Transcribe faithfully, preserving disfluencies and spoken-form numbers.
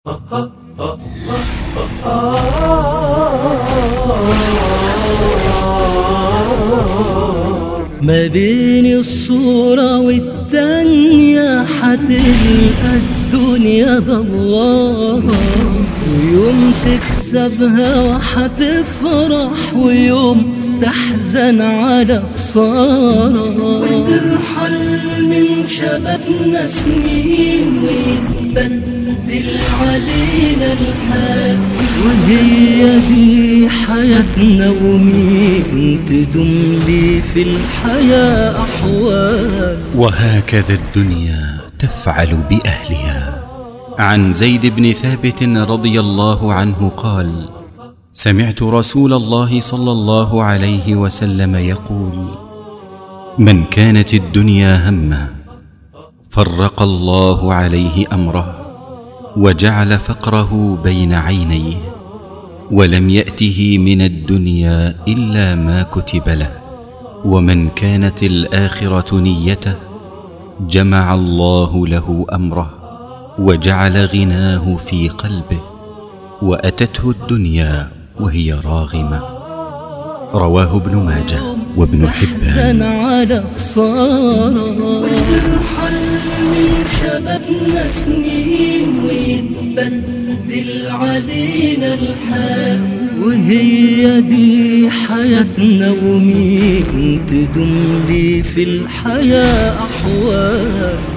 ما بين الصورة والتانية حتلقى الدنيا دوارة، ويوم تكسبها وحتفرح ويوم تحزن على خسارة، وترحل من شبابنا سنين ويتبدل علينا الحال، وهي دي حياتنا ومين تدوم لي في الحياة أحوال. وهكذا الدنيا تفعل بأهلها. عن زيد بن ثابت رضي الله عنه قال: سمعت رسول الله صلى الله عليه وسلم يقول: من كانت الدنيا همه فرق الله عليه أمره وجعل فقره بين عينيه، ولم يأته من الدنيا إلا ما كتب له. ومن كانت الآخرة نيته جمع الله له أمره وجعل غناه في قلبه، وأتته الدنيا وهي راغمة. رواه ابن ماجه وابن حبان. على خسارة، وترحل من شبابنا سنين ويتبدل علينا الحال، وهي دي حياتنا ومين تدوم لي في الحياة أحوال.